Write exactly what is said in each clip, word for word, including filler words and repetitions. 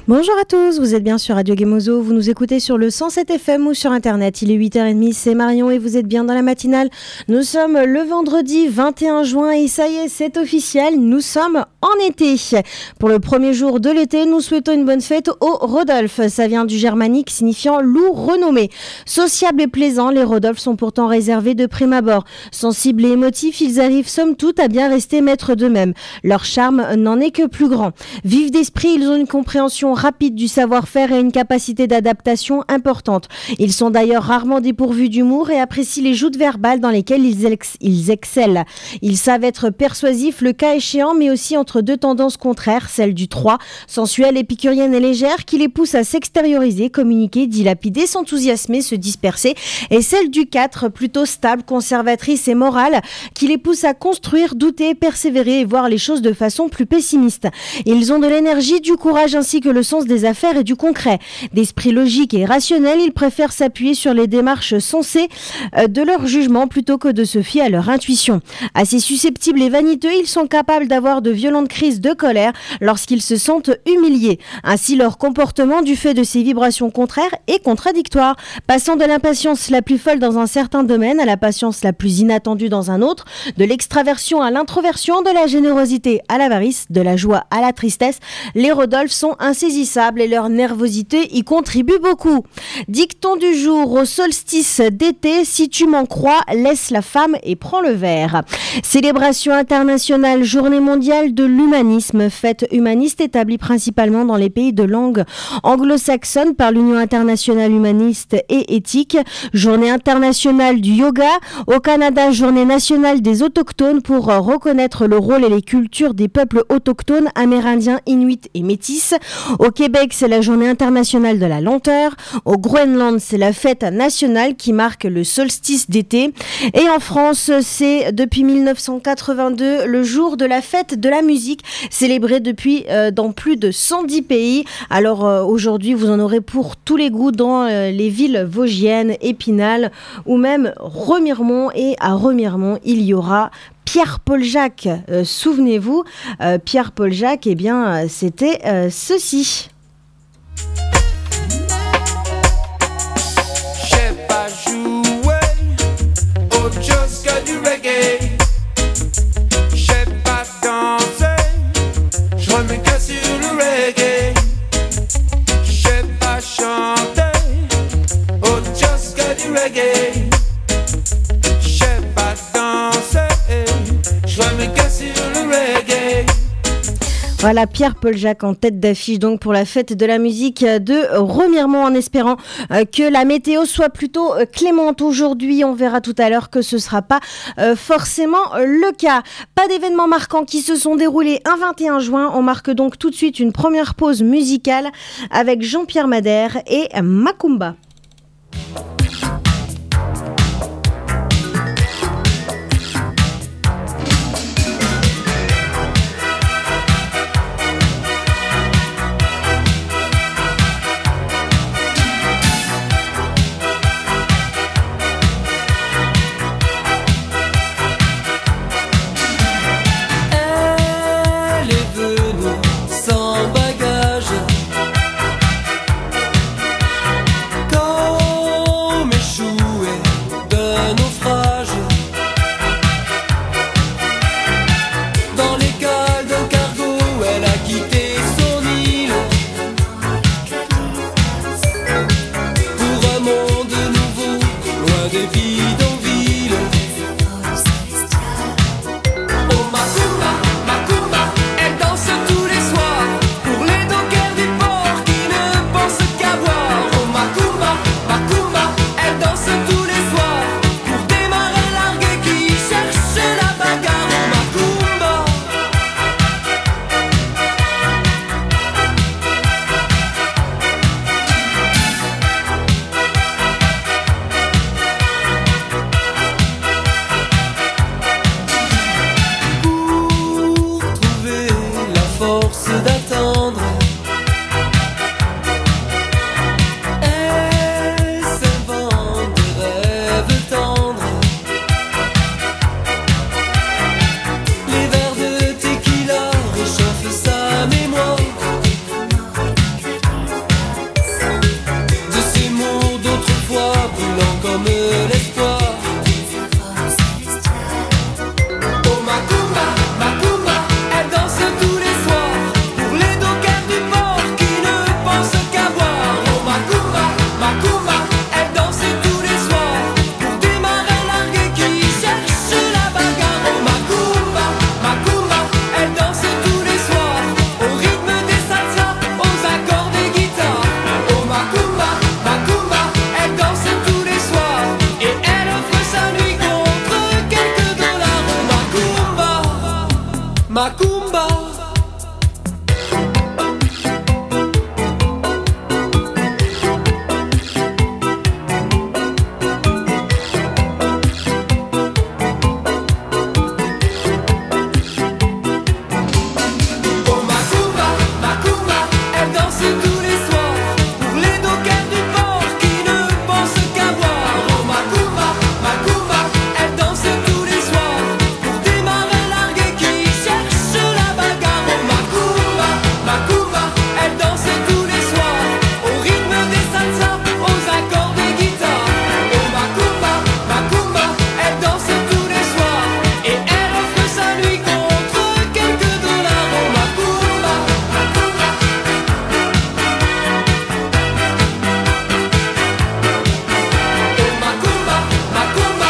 Bonjour à tous, vous êtes bien sur Radio Gemozo, vous nous écoutez sur le cent sept F M ou sur internet. Il est huit heures trente, c'est Marion et vous êtes bien dans la matinale. Nous sommes le vendredi vingt et un juin et ça y est, c'est officiel, nous sommes en été. Pour le premier jour de l'été, nous souhaitons une bonne fête au Rodolphe. Ça vient du germanique signifiant loup renommé. Sociables et plaisants, les Rodolphes sont pourtant réservés de prime abord. Sensibles et émotifs, ils arrivent somme toute à bien rester maîtres d'eux-mêmes. Leur charme n'en est que plus grand. Vifs d'esprit, ils ont une compréhension rapide du savoir-faire et une capacité d'adaptation importante. Ils sont d'ailleurs rarement dépourvus d'humour et apprécient les joutes verbales dans lesquelles ils, ex- ils excellent. Ils savent être persuasifs le cas échéant, mais aussi entre deux tendances contraires, celle du trois, sensuelle, épicurienne et légère, qui les pousse à s'extérioriser, communiquer, dilapider, s'enthousiasmer, se disperser, et celle du quatre, plutôt stable, conservatrice et morale, qui les pousse à construire, douter, persévérer et voir les choses de façon plus pessimiste. Ils ont de l'énergie, du courage ainsi que le sens des affaires et du concret. D'esprit logique et rationnel, ils préfèrent s'appuyer sur les démarches sensées de leur jugement plutôt que de se fier à leur intuition. Assez susceptibles et vaniteux, ils sont capables d'avoir de violentes crises de colère lorsqu'ils se sentent humiliés. Ainsi, leur comportement, du fait de ces vibrations contraires, est contradictoire, passant de l'impatience la plus folle dans un certain domaine à la patience la plus inattendue dans un autre, de l'extraversion à l'introversion, de la générosité à l'avarice, de la joie à la tristesse. Les Rodolphes sont insaisissables et leur nervosité y contribue beaucoup. Dicton du jour au solstice d'été, si tu m'en crois, laisse la femme et prends le verre. Célébration internationale, journée mondiale de l'humanisme, fête humaniste établie principalement dans les pays de langue anglo-saxonne par l'Union internationale humaniste et éthique. Journée internationale du yoga. Au Canada, journée nationale des autochtones pour reconnaître le rôle et les cultures des peuples autochtones, amérindiens, inuits et métis. Au Québec, c'est la journée internationale de la lenteur. Au Groenland, c'est la fête nationale qui marque le solstice d'été. Et en France, c'est depuis dix-neuf cent quatre-vingt-deux le jour de la fête de la musique, célébrée depuis euh, dans plus de cent dix pays. Alors euh, aujourd'hui, vous en aurez pour tous les goûts dans euh, les villes vosgiennes, Épinal ou même Remiremont. Et à Remiremont, il y aura Pierre-Paul Jacques. Euh, souvenez-vous, euh, Pierre-Paul Jacques, eh bien, c'était euh, ceci. J'ai pas joué autre chose que du reggae. J'ai pas dansé, je remets que sur le reggae. J'ai pas chanté autre chose que du reggae. J'ai pas dansé, je remets que sur le reggae. Voilà, Pierre-Paul Jacques en tête d'affiche donc pour la fête de la musique de Remiremont, en espérant euh, que la météo soit plutôt euh, clémente aujourd'hui. On verra tout à l'heure que ce ne sera pas euh, forcément euh, le cas. Pas d'événements marquants qui se sont déroulés un vingt et un juin. On marque donc tout de suite une première pause musicale avec Jean-Pierre Madère et Macumba. Quand comme l'espoir. Oh Macumba, Macumba, elle danse tous les soirs pour les dockers du port qui ne pensent qu'à boire. Oh Macumba, Macumba, elle danse tous les soirs pour des marins largués qui cherchent la bagarre. Oh Macumba, Macumba, elle danse tous les soirs au rythme des salsas, aux accords des guitares. Oh Macumba, Macumba, elle danse tous les soirs et elle offre sa nuit contre quelques dollars. Oh Macumba, Macumba. Oh Macumba, Macumba, elle danse tous les soirs pour les dockers du port qui ne pensent qu'à boire. Oh Macumba, Macumba, elle danse tous les soirs pour des marins largués qui cherchent la bagarre. Oh Macumba, Macumba, elle danse tous les soirs au rythme des salsas, aux accords des guitares. Oh Macumba, Macumba, elle danse tous les soirs et elle offre sa nuit contre quelques dollars. Oh Macumba, Macumba. Oh Macumba, Macumba.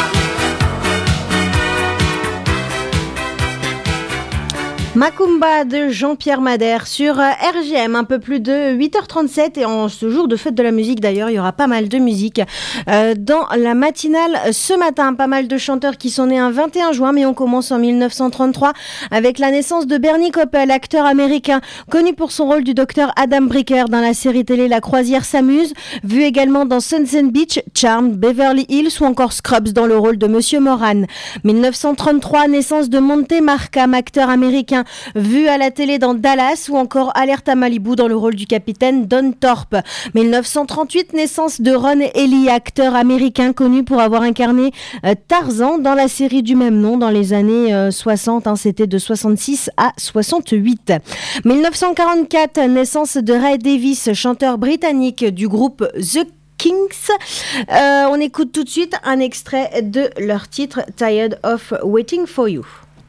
Macumba de Jean-Pierre Madère sur euh, R G M, un peu plus de huit heures trente-sept, et en ce jour de fête de la musique d'ailleurs, il y aura pas mal de musique euh, dans la matinale ce matin. Pas mal de chanteurs qui sont nés un vingt et un juin, mais on commence en mille neuf cent trente-trois avec la naissance de Bernie Koppel, acteur américain connu pour son rôle du docteur Adam Bricker dans la série télé La Croisière s'amuse, vu également dans Sunset Beach, Charmed, Beverly Hills ou encore Scrubs dans le rôle de Monsieur Moran. mille neuf cent trente-trois, naissance de Monte Markham, acteur américain vu à la télé dans Dallas ou encore Alerte à Malibu dans le rôle du capitaine Don Thorpe. mille neuf cent trente-huit, naissance de Ron Ely, acteur américain connu pour avoir incarné euh, Tarzan dans la série du même nom dans les années euh, soixante, hein, c'était de soixante-six à soixante-huit. mille neuf cent quarante-quatre, naissance de Ray Davies, chanteur britannique du groupe The Kings. Euh, on écoute tout de suite un extrait de leur titre Tired of Waiting for You.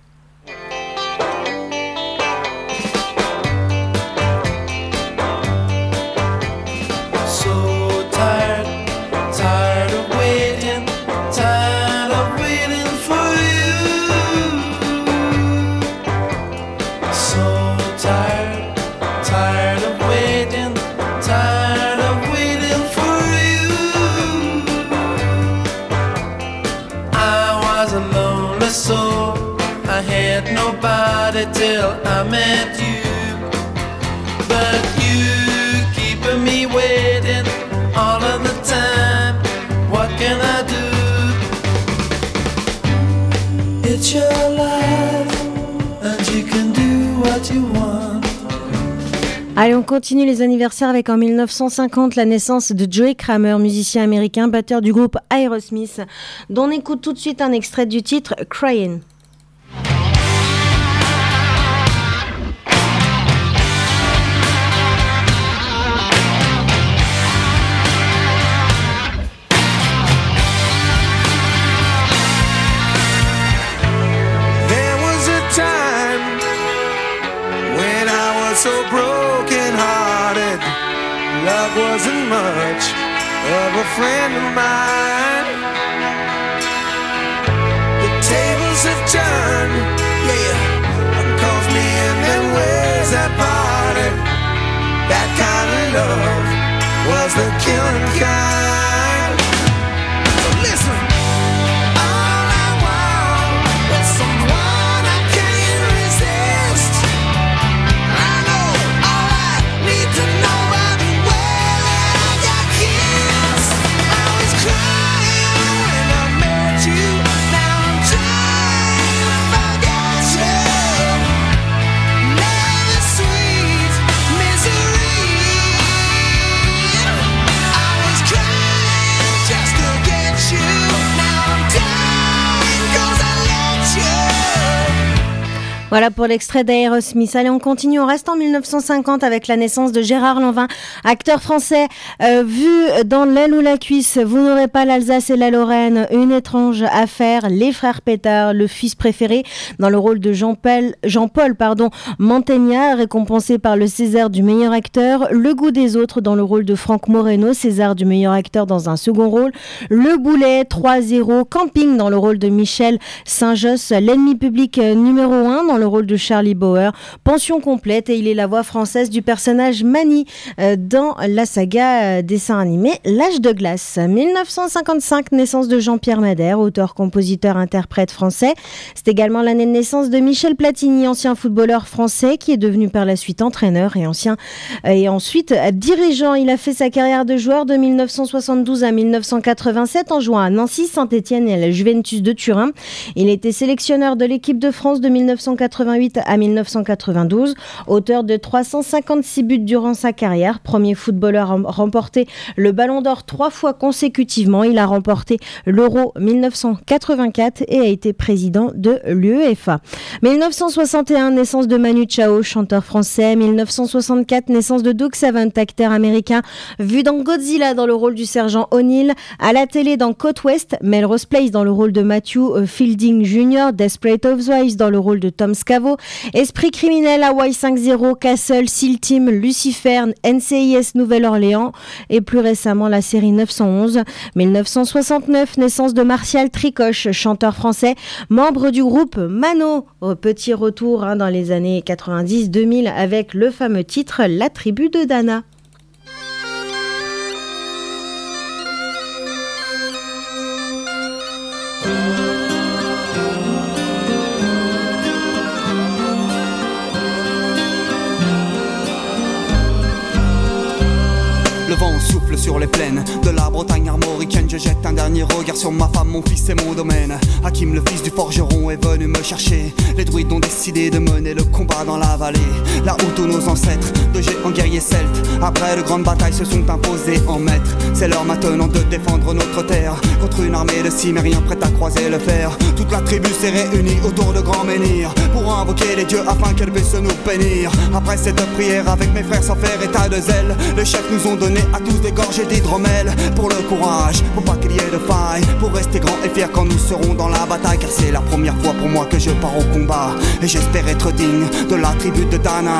So tired, tired of waiting, tired of waiting for you. So tired, tired of waiting, tired of waiting for you. I was a lonely soul, I had nobody till I met you. But you keeping me waiting all of the time. What can I do? It's your life and you can do what you want. Allez, on continue les anniversaires avec en mille neuf cent cinquante la naissance de Joey Kramer, musicien américain, batteur du groupe Aerosmith, dont on écoute tout de suite un extrait du titre Crying. There was a time when I was so broken hearted. Love wasn't much of a friend of mine. The tables have turned, yeah, cause me and them ways have parted. That kind of love was the killing kind. So listen, all I want is someone I can't resist. I know all I need to know by the way that I got kissed. I was crying when I met you. Now I'm trying to forget you. Love is sweet misery. I was crying Voilà pour l'extrait d'Aerosmith. Allez, on continue, on reste en mille neuf cent cinquante avec la naissance de Gérard Lanvin, acteur français, euh, vu dans L'aile ou la cuisse, Vous n'aurez pas l'Alsace et la Lorraine, Une étrange affaire, Les frères Pétard, Le fils préféré, dans le rôle de Jean-Paul, Jean-Paul pardon, Mantegna, récompensé par le César du meilleur acteur, Le goût des autres dans le rôle de Franck Moreno, César du meilleur acteur dans un second rôle, Le Boulet, trois zéro, Camping dans le rôle de Michel Saint-Josse, L'ennemi public numéro un dans le rôle de Charlie Bauer, Pension complète, et il est la voix française du personnage Manny euh, dans la saga euh, dessin animé L'âge de glace. mille neuf cent cinquante-cinq, naissance de Jean-Pierre Madère, auteur, compositeur, interprète français. C'est également l'année de naissance de Michel Platini, ancien footballeur français qui est devenu par la suite entraîneur et ancien euh, et ensuite euh, dirigeant. Il a fait sa carrière de joueur de mille neuf cent soixante-douze à mille neuf cent quatre-vingt-sept en jouant à Nancy, Saint-Étienne et à la Juventus de Turin. Il était sélectionneur de l'équipe de France de mille neuf cent quatre-vingt-huit à mille neuf cent quatre-vingt-douze, auteur de trois cent cinquante-six buts durant sa carrière, premier footballeur à remporter le Ballon d'Or trois fois consécutivement. Il a remporté l'Euro mille neuf cent quatre-vingt-quatre et a été président de l'UEFA. mille neuf cent soixante et un, naissance de Manu Chao, chanteur français. mille neuf cent soixante-quatre, naissance de Doug Savant, acteur américain, vu dans Godzilla dans le rôle du sergent O'Neill, à la télé dans Côte Ouest, Melrose Place dans le rôle de Matthew Fielding junior, Desperate Housewives dans le rôle de Tom Scavo, Esprit criminel, Hawaii cinq zéro, Castle, SEAL Team, Lucifer, N C I S Nouvelle-Orléans et plus récemment la série neuf cent onze. mille neuf cent soixante-neuf, naissance de Martial Tricoche, chanteur français, membre du groupe Mano. Petit retour hein, dans les années quatre-vingt-dix deux mille avec le fameux titre La tribu de Dana. Le vent souffle sur les plaines de la Bretagne armoricaine. Je jette un dernier regard sur ma femme, mon fils et mon domaine. Hakim, le fils du forgeron, est venu me chercher. Les druides ont décidé de mener le combat dans la vallée, là où tous nos ancêtres, de géants guerriers celtes, après de grandes batailles se sont imposés en maîtres. C'est l'heure maintenant de défendre notre terre contre une armée de cimériens prête à croiser le fer. Toute la tribu s'est réunie autour de grands menhirs pour invoquer les dieux afin qu'elle puisse nous bénir. Après cette prière avec mes frères sans faire état de zèle, les chefs nous ont donné à tous des gorgées d'hydromel pour le courage, pour pas qu'il y ait de faille, pour rester grand et fier quand nous serons dans la bataille. Car c'est la première fois pour moi que je pars au combat et j'espère être digne de la tribu de Dana.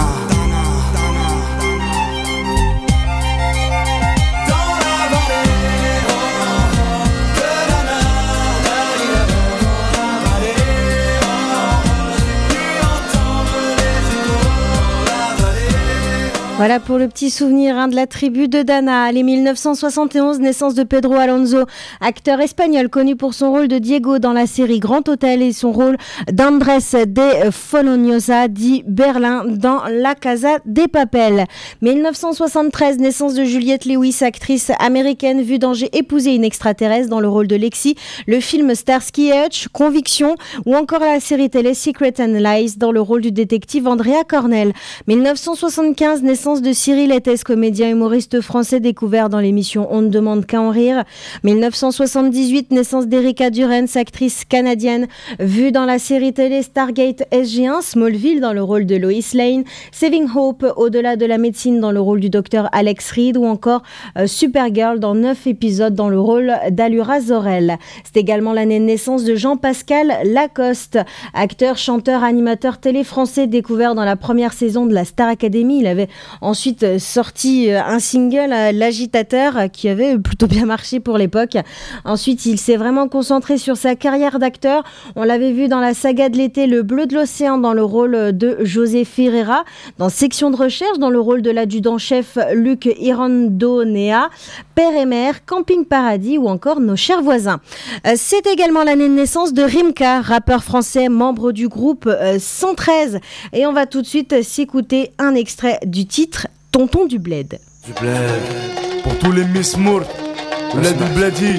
Voilà pour le petit souvenir hein, de la tribu de Dana. Les mille neuf cent soixante et onze, naissance de Pedro Alonso, acteur espagnol connu pour son rôle de Diego dans la série Grand Hôtel et son rôle d'Andrés de Foloniosa dit Berlin dans La Casa de Papel. mille neuf cent soixante-treize, naissance de Juliette Lewis, actrice américaine vue dans J'ai épousé une extraterrestre dans le rôle de Lexi, le film Starsky et Hutch, Conviction ou encore la série télé Secret and Lies dans le rôle du détective Andrea Cornell. mille neuf cent soixante-quinze, naissance de Cyril Ettes, comédien humoriste français découvert dans l'émission On ne demande qu'à en rire. mille neuf cent soixante-dix-huit, naissance d'Erika Durance, actrice canadienne, vue dans la série télé Stargate S G un, Smallville dans le rôle de Lois Lane, Saving Hope, Au-delà de la médecine dans le rôle du docteur Alex Reed ou encore euh, Supergirl dans neuf épisodes dans le rôle d'Allura Zorel. C'est également l'année de naissance de Jean-Pascal Lacoste, acteur, chanteur, animateur télé français découvert dans la première saison de la Star Academy. Il avait ensuite sorti un single, L'Agitateur, qui avait plutôt bien marché pour l'époque. Ensuite, il s'est vraiment concentré sur sa carrière d'acteur. On l'avait vu dans la saga de l'été Le Bleu de l'Océan dans le rôle de José Ferreira, dans Section de recherche dans le rôle de l'adjudant-chef Luc Irandonea, Père et Mère, Camping Paradis ou encore Nos chers voisins. C'est également l'année de naissance de Rimka, rappeur français, membre du groupe cent treize. Et on va tout de suite s'écouter un extrait du titre Tonton du Bled. Du bled, pour tous les Miss Moore, bled ou bledi.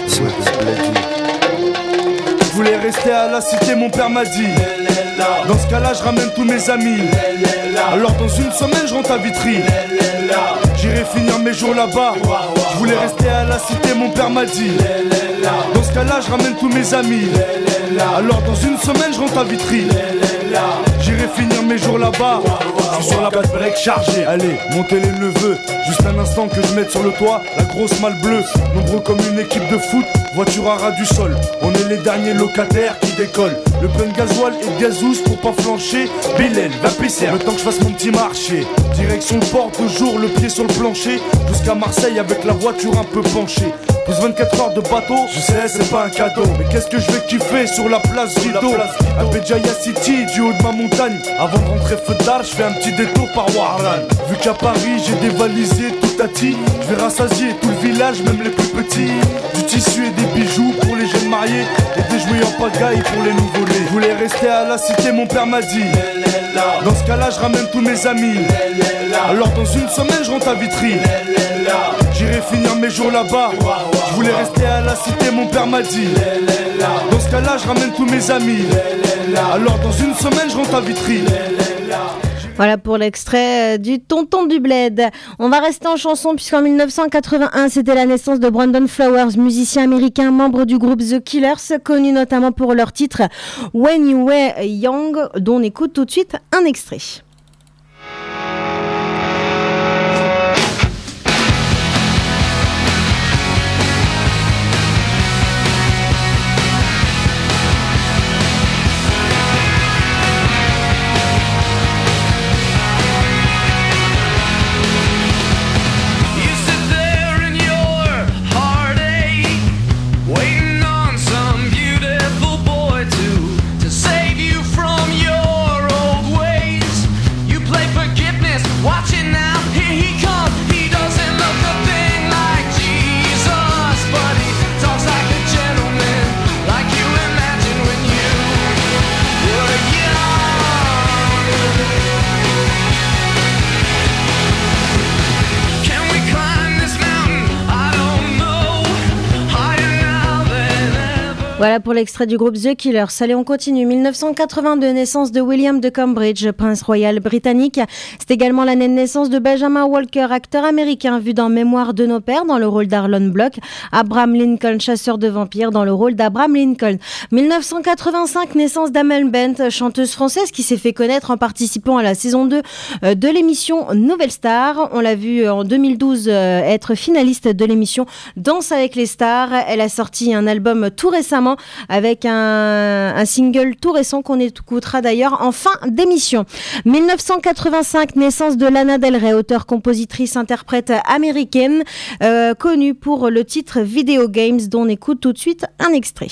Je voulais rester à la cité, mon père m'a dit. Dans ce cas-là, je ramène tous mes amis. Alors dans une semaine, je rentre à Vitry. J'irai finir mes jours là-bas. Je voulais rester à la cité, mon père m'a dit. Dans ce ce cas-là, je ramène tous mes amis. Alors dans une semaine, je rentre à Vitry. J'irai finir mes jours là-bas. Je suis sur la quatre break chargée. Allez, montez les neveux. Juste un instant que je mette sur le toit la grosse malle bleue. Nombreux comme une équipe de foot, voiture à ras du sol. On est les derniers locataires qui décollent. Le plein de gasoil et de gazous pour pas flancher. Bilal, va pisser, le temps que je fasse mon petit marché. Direction le port, toujours le pied sur le plancher. Jusqu'à Marseille avec la voiture un peu penchée. Plus vingt-quatre heures de bateau, je sais c'est pas un cadeau. Mais qu'est-ce que je vais kiffer sur la place Guido, à Béjaïa City, du haut de ma montagne. Avant de rentrer feu d'art, je fais un petit détour par Warlan. Vu qu'à Paris j'ai dévalisé tout Tati, je vais rassasier tout le village, même les plus petits. Du tissu et des bijoux pour les jeunes mariés, et des jouets en pagaille pour les nouveau-nés. Je voulais rester à la cité, mon père m'a dit. Dans ce cas-là, je ramène tous mes amis. Alors dans une semaine, je rentre à Vitry. J'irai finir mes jours là-bas. Je voulais rester à la cité, mon père m'a dit. Dans ce cas-là, je ramène tous mes amis. Alors dans une semaine, je rentre à Vitry. Voilà pour l'extrait du Tonton du Bled. On va rester en chanson puisqu'en mille neuf cent quatre-vingt-un, c'était la naissance de Brandon Flowers, musicien américain, membre du groupe The Killers, connu notamment pour leur titre When You Were Young, dont on écoute tout de suite un extrait. Voilà pour l'extrait du groupe The Killers. Allez, on continue. mille neuf cent quatre-vingt-deux, naissance de William de Cambridge, prince royal britannique. C'est également l'année de naissance de Benjamin Walker, acteur américain vu dans Mémoire de nos pères dans le rôle d'Arlon Block. Abraham Lincoln, chasseur de vampires dans le rôle d'Abraham Lincoln. mille neuf cent quatre-vingt-cinq, naissance d'Amel Bent, chanteuse française qui s'est fait connaître en participant à la saison deux de l'émission Nouvelle Star. On l'a vu en deux mille douze être finaliste de l'émission Danse avec les stars. Elle a sorti un album tout récemment avec un, un single tout récent qu'on écoutera d'ailleurs en fin d'émission. mille neuf cent quatre-vingt-cinq, naissance de Lana Del Rey, auteure, compositrice, interprète américaine, euh, connue pour le titre Video Games, dont on écoute tout de suite un extrait.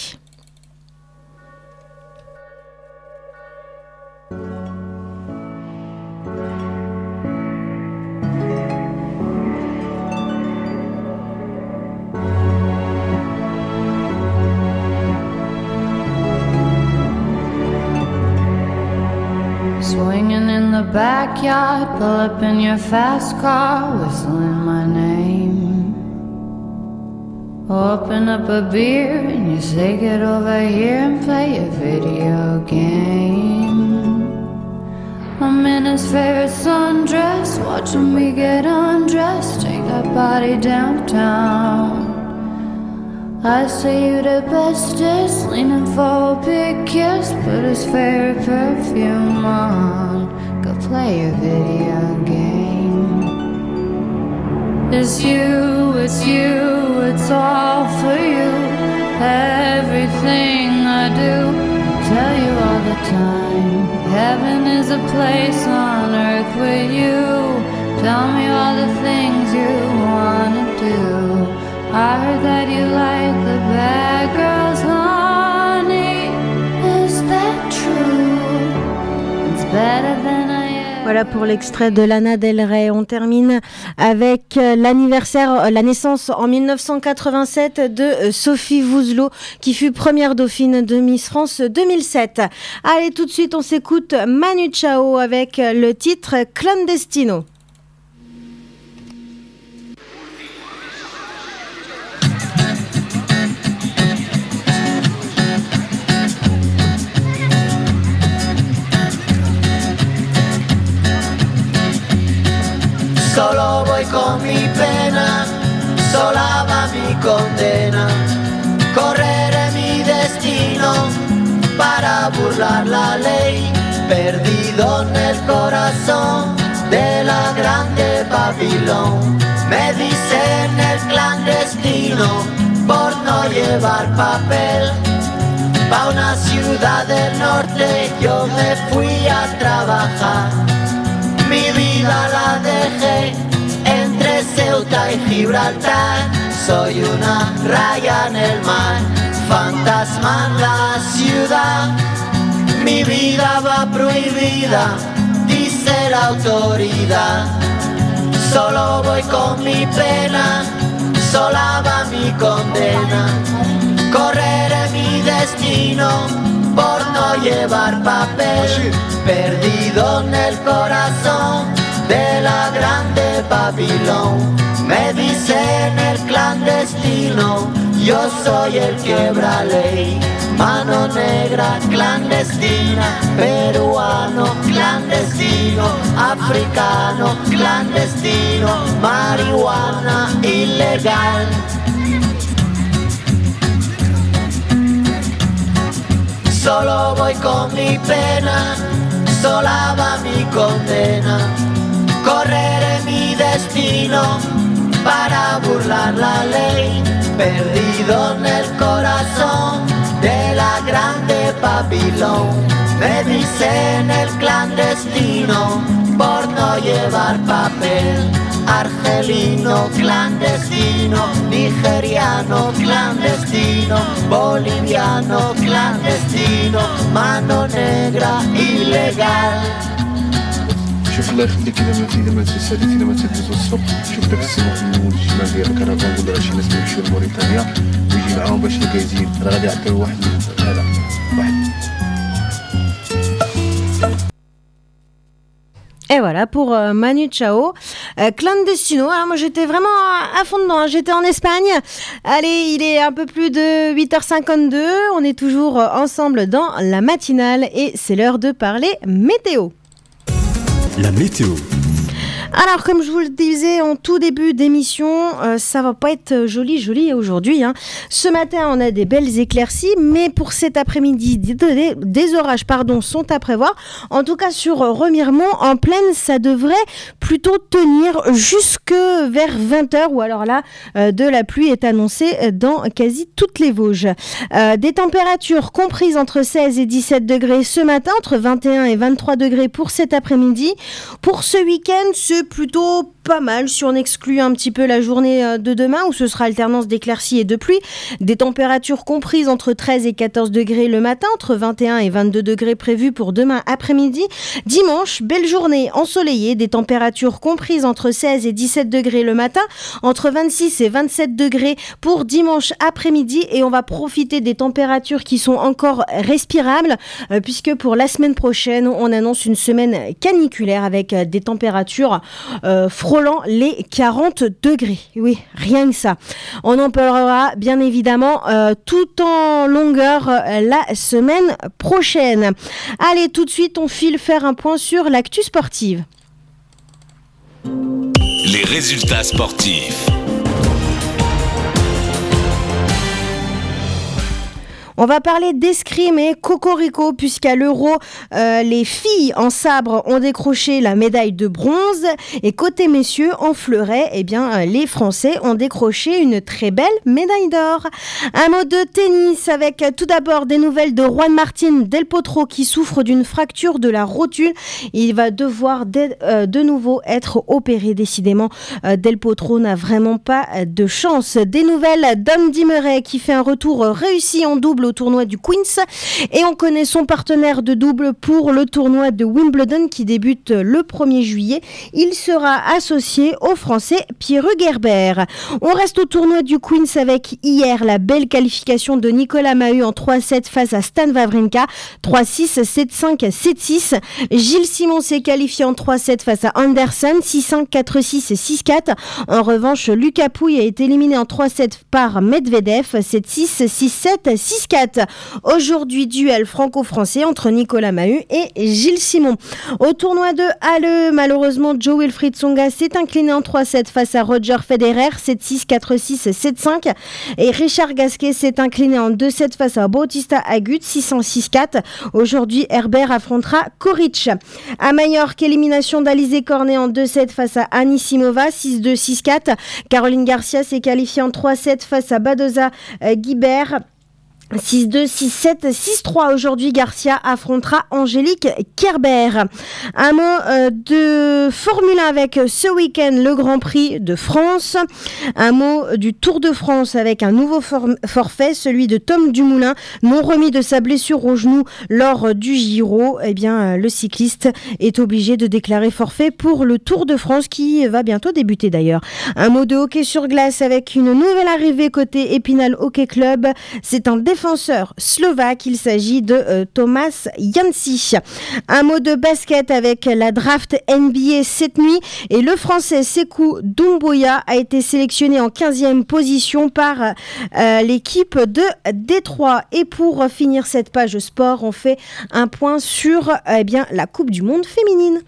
Swinging in the backyard, pull up in your fast car, whistling my name. Open up a beer and you say get over here and play a video game. I'm in his favorite sundress, watching me get undressed, take that body downtown. I say you the bestest, leaning for a big kiss, put his favorite perfume on, go play a video game. It's you, it's you, it's all for you. Everything I do, I tell you all the time. Heaven is a place on earth with you. Tell me all the things you wanna do. I heard that you like the bad girls, honey. Is that true? It's better than I ever. Voilà pour l'extrait de Lana Del Rey. On termine avec l'anniversaire, la naissance en mille neuf cent quatre-vingt-sept de Sophie Vouzelot, qui fut première dauphine de Miss France deux mille sept. Allez, tout de suite, on s'écoute Manu Chao avec le titre Clandestino. Solo voy con mi pena, sola va mi condena. Correré para burlar la ley, perdido en el corazón de la grande Babilón. Me dicen el clandestino por no llevar papel. Pa' una ciudad del norte yo me fui a trabajar. Mi vida la dejé entre Ceuta y Gibraltar. Soy una raya en el mar, fantasma en la ciudad. Mi vida va prohibida, dice la autoridad. Solo voy con mi pena, sola va mi condena. Correré mi destino por no llevar papel, perdido en el corazón de la grande Babilón. Me dicen el clandestino, yo soy el quebra ley. Mano negra clandestina, peruano clandestino, africano clandestino, marihuana ilegal. Solo voy con mi pena, sola va mi condena. Correré mi destino para burlar la ley, perdido en el corazón de la grande Babilón. Me dicen el clandestino por no llevar papel. Argelino clandestino, nigeriano clandestino, boliviano clandestino, mano negra ilegal. شوف الله يخليك الا ما الا ما تسالي الا ما تدوز السوق شوف داك السيمون في المول الشمال ديال الكرفان نقول راه شي ناس يمشيو لموريتانيا ويجي معاهم باش الكازين راه غادي يعطيو واحد هذا واحد. Et voilà pour euh, Manu Chao, euh, Clandestino. Alors moi j'étais vraiment à, à fond dedans, hein. J'étais en Espagne. Allez, il est un peu plus de huit heures cinquante-deux, on est toujours ensemble dans la matinale et c'est l'heure de parler météo. La météo. Alors, comme je vous le disais en tout début d'émission, euh, ça va pas être joli, joli aujourd'hui, hein. Ce matin, on a des belles éclaircies, mais pour cet après-midi, des, des orages, pardon, sont à prévoir. En tout cas, sur Remiremont, en plaine, ça devrait plutôt tenir jusque vers vingt heures, ou alors là, euh, de la pluie est annoncée dans quasi toutes les Vosges. Euh, des températures comprises entre seize et dix-sept degrés ce matin, entre vingt et un et vingt-trois degrés pour cet après-midi. Pour ce week-end, ce plutôt pas mal si on exclut un petit peu la journée de demain où ce sera alternance d'éclaircies et de pluie. Des températures comprises entre treize et quatorze degrés le matin, entre vingt et un et vingt-deux degrés prévus pour demain après-midi. Dimanche, belle journée ensoleillée, des températures comprises entre seize et dix-sept degrés le matin, entre vingt-six et vingt-sept degrés pour dimanche après-midi et on va profiter des températures qui sont encore respirables euh, puisque pour la semaine prochaine, on annonce une semaine caniculaire avec euh, des températures euh, frôlant les quarante degrés. Oui, rien que ça. On en parlera bien évidemment euh, tout en longueur euh, la semaine prochaine. Allez, tout de suite, on file faire un point sur l'actu sportive. Les résultats sportifs. On va parler d'escrime et cocorico puisqu'à l'Euro, euh, les filles en sabre ont décroché la médaille de bronze et côté messieurs en fleuret, eh bien, euh, les Français ont décroché une très belle médaille d'or. Un mot de tennis avec euh, tout d'abord des nouvelles de Juan Martín Del Potro qui souffre d'une fracture de la rotule. Il va devoir de, euh, de nouveau être opéré. Décidément, euh, Del Potro n'a vraiment pas euh, de chance. Des nouvelles d'Andy Murray qui fait un retour euh, réussi en double au tournoi du Queens et on connaît son partenaire de double pour le tournoi de Wimbledon qui débute le premier juillet. Il sera associé au Français Pierre Gerber. On reste au tournoi du Queens avec hier la belle qualification de Nicolas Mahut en trois sept face à Stan Wawrinka, trois six, sept cinq, sept six. Gilles Simon s'est qualifié en trois sept face à Anderson, six cinq, quatre six, six quatre. En revanche, Lucas Pouille a été éliminé en trois sept par Medvedev, sept six, six sept, six quatre. Aujourd'hui, duel franco-français entre Nicolas Mahut et Gilles Simon. Au tournoi de Halle, malheureusement, Joe Wilfried Tsonga s'est incliné en trois sept face à Roger Federer, sept six, quatre six, sept cinq. Et Richard Gasquet s'est incliné en deux sept face à Bautista Agut, six six quatre. Aujourd'hui, Herbert affrontera Koric. À Majorque, élimination d'Alizé Cornet en deux sept face à Anisimova, six deux, six quatre. Caroline Garcia s'est qualifiée en trois sept face à Badoza euh, Guibert. six deux, six sept, six trois. Aujourd'hui, Garcia affrontera Angélique Kerber. Un mot euh, de Formule un avec euh, ce week-end le Grand Prix de France. Un mot du Tour de France avec un nouveau for- forfait, celui de Tom Dumoulin, non remis de sa blessure au genou lors euh, du Giro. Eh bien, euh, le cycliste est obligé de déclarer forfait pour le Tour de France qui va bientôt débuter d'ailleurs. Un mot de hockey sur glace avec une nouvelle arrivée côté Épinal Hockey Club. C'est un défenseur défenseur slovaque, il s'agit de euh, Thomas Janci. Un mot de basket avec la draft N B A cette nuit et le français Sekou Doumbouya a été sélectionné en quinzième position par euh, l'équipe de Détroit. Et pour finir cette page sport, on fait un point sur euh, eh bien, la Coupe du Monde féminine.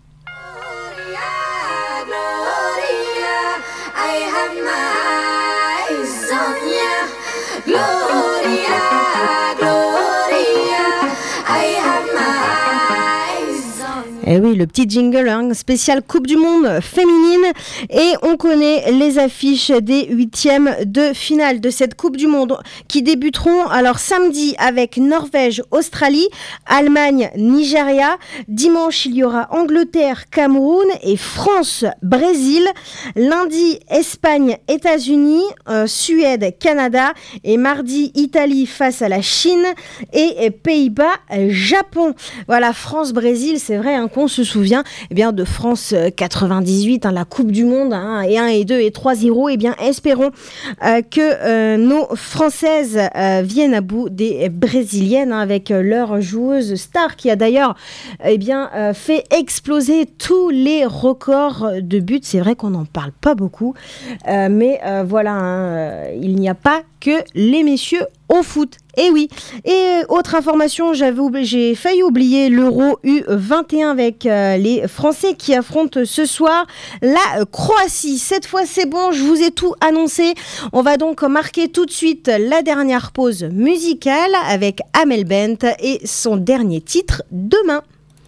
Eh oui, le petit jingle hein, spécial Coupe du Monde féminine. Et on connaît les affiches des huitièmes de finale de cette Coupe du Monde qui débuteront alors samedi avec Norvège, Australie, Allemagne, Nigeria. Dimanche, il y aura Angleterre, Cameroun et France, Brésil. Lundi, Espagne, États-Unis, euh, Suède, Canada. Et mardi, Italie face à la Chine et, et Pays-Bas, Japon. Voilà, France, Brésil, c'est vrai hein, qu'on se souvient eh bien, de France quatre-vingt-dix-huit, hein, la Coupe du Monde, hein, et un, et deux, et trois zéro. Eh bien, espérons euh, que euh, nos Françaises euh, viennent à bout des Brésiliennes hein, avec euh, leur joueuse star qui a d'ailleurs eh bien, euh, fait exploser tous les records de buts. C'est vrai qu'on n'en parle pas beaucoup, euh, mais euh, voilà, hein, euh, il n'y a pas que les messieurs au foot. Et oui. Et autre information, j'avais oubli- j'ai failli oublier l'Euro U vingt et un avec euh, les Français qui affrontent ce soir la Croatie. Cette fois, c'est bon, je vous ai tout annoncé. On va donc marquer tout de suite la dernière pause musicale avec Amel Bent et son dernier titre, Demain.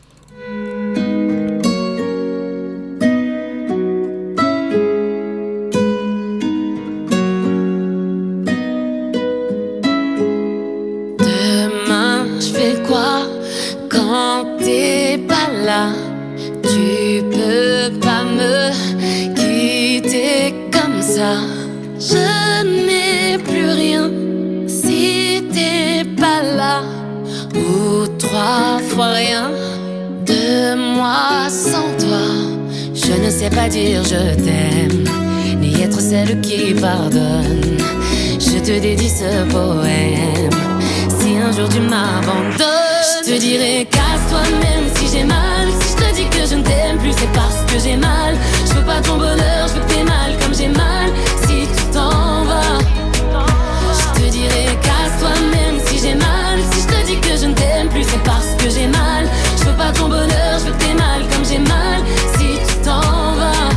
Quand t'es pas là, tu peux pas me quitter comme ça. Je n'ai plus rien si t'es pas là, ou trois fois rien de moi sans toi. Je ne sais pas dire je t'aime, ni être celle qui pardonne. Je te dédie ce poème. Si un jour tu m'abandonnes, je te dirai casse-toi même si j'ai mal. Si je te dis que je ne t'aime plus, c'est parce que j'ai mal. Je veux pas ton bonheur, je veux que t'aies mal comme j'ai mal. Si tu t'en vas, je te dirai casse-toi même si j'ai mal. Si je te dis que je ne t'aime plus, c'est parce que j'ai mal. Je veux pas ton bonheur, je veux que t'aies mal comme j'ai mal. Si tu t'en vas,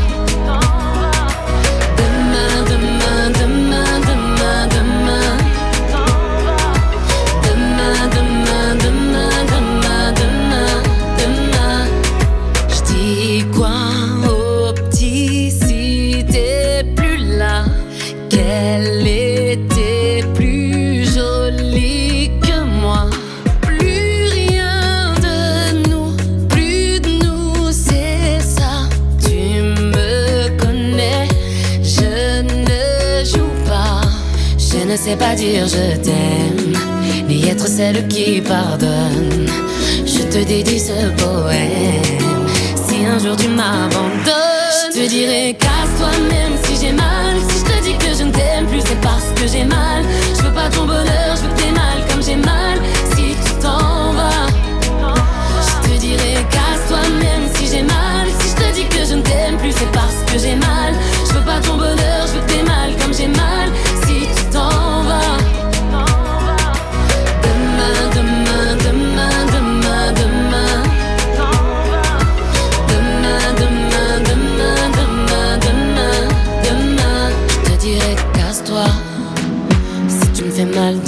demain, demain, demain, demain, demain. Demain, demain, demain, demain, demain, demain. Je dis quoi au petit si t'es plus là? Qu'elle était plus jolie que moi. Plus rien de nous, plus de nous, c'est ça. Tu me connais, je ne joue pas. Je ne sais pas dire je t'aime, ni être celle qui pardonne. Je te dédie ce poème. Si un jour tu m'abandonnes, je te dirai casse-toi même si j'ai mal. Si je te dis que je ne t'aime plus, c'est parce que j'ai mal. Je veux pas ton bonheur, je veux que t'aies mal comme j'ai mal. Si tu t'en vas, je te dirai casse-toi même si j'ai mal. Si je te dis que je ne t'aime plus, c'est parce que j'ai mal. Je veux pas ton bonheur, je veux que t'aies mal comme j'ai mal. Si tu t'en vas,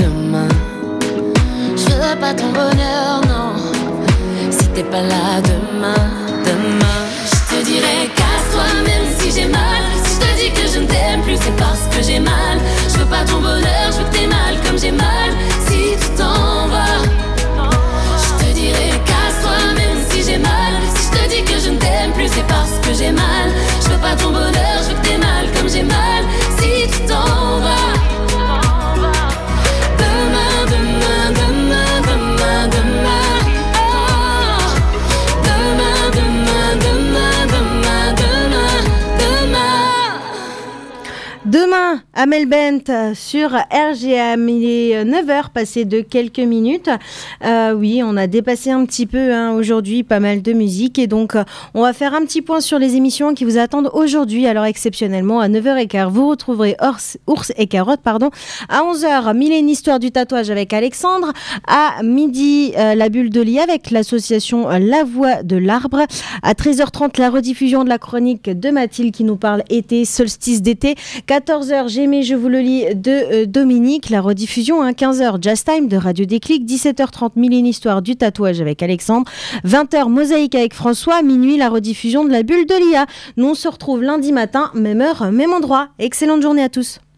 demain. Je veux pas ton bonheur, non. Si t'es pas là demain, demain. Je te dirai casse-toi même si j'ai mal. Si je te dis que je ne t'aime plus, c'est parce que j'ai mal. Je veux pas ton bonheur, je veux que t'aies mal comme j'ai mal. Si tu t'en vas, je te dirai casse-toi même si j'ai mal. Si je te dis que je ne t'aime plus, c'est parce que j'ai mal. Je veux pas ton bonheur, je veux que t'aies mal comme j'ai mal. Si tu t'en vas, demain, demain, demain, demain, demain. Oh. Demain, demain, demain, demain, demain, demain. Demain, Amel Bent sur R G M. Il est neuf heures passé de quelques minutes. Euh, oui, on a dépassé un petit peu hein, aujourd'hui, pas mal de musique. Et donc, euh, on va faire un petit point sur les émissions qui vous attendent aujourd'hui. Alors, exceptionnellement, à neuf heures quinze, vous retrouverez Ours, Ours et Carotte. Pardon. À onze heures, Mille et une histoires du tatouage avec Alexandre. À midi, euh, La bulle de lit avec l'association La Voix de l'Arbre. À treize heures trente, la rediffusion de la chronique de Mathilde qui nous parle été, solstice d'été. quatorze heures, J'aimais, je vous le lis de euh, Dominique. La rediffusion à hein, quinze heures, Jazz Time de Radio Déclic. dix-sept heures trente, Mille et une histoires du tatouage avec Alexandre. vingt heures, Mosaïque avec François. Minuit, la rediffusion de La bulle de l'I A. Nous, on se retrouve lundi matin, même heure, même endroit. Excellente journée à tous.